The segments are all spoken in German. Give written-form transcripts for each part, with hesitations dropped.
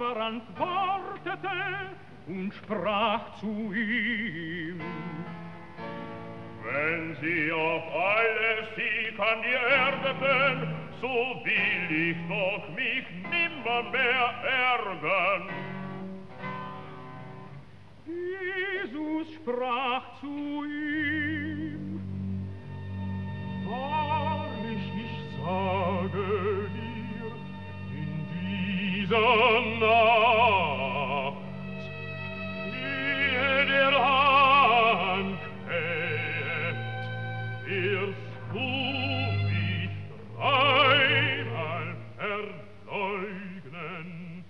aber antwortete und sprach zu ihm: Wenn Sie auf alles Sieg an die Erde gehen, so will ich doch mich nimmermehr ärgern. Jesus sprach zu ihm: Wahrlich, ich sage dir, in dieser Nacht, ehe der Hahn kräht, wirst du mich dreimal verleugnen.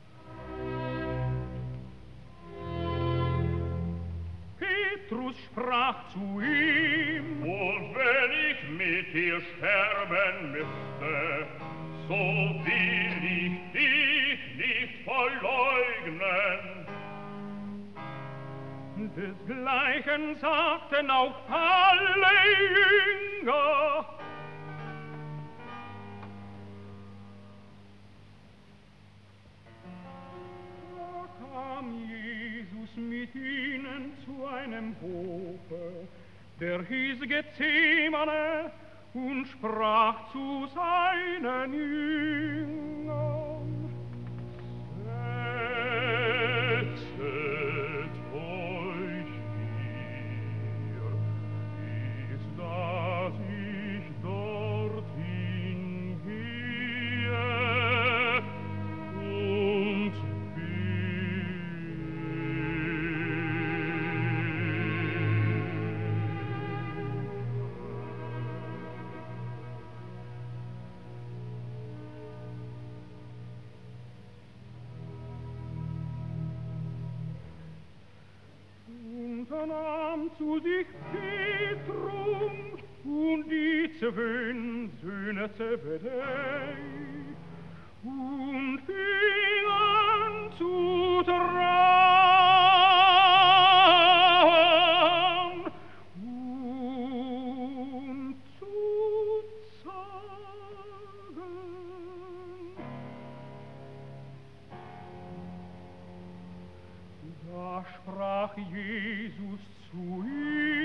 Petrus sprach zu ihm: Und wenn ich mit dir sterben müsste, so will ich dich nicht verleugnen. Desgleichen sagten auch alle Jünger. Da kam Jesus mit ihnen zu einem Hofe, der hieß Gethsemane, und sprach zu seinen Jüngern: Setzet euch hier, bis dass ich dorthin gehe und nahm zu sich Petrus und die 2 Söhne Zebedei und fingen zu trauen und zu zagen. Da sprach Jesus zu ihm: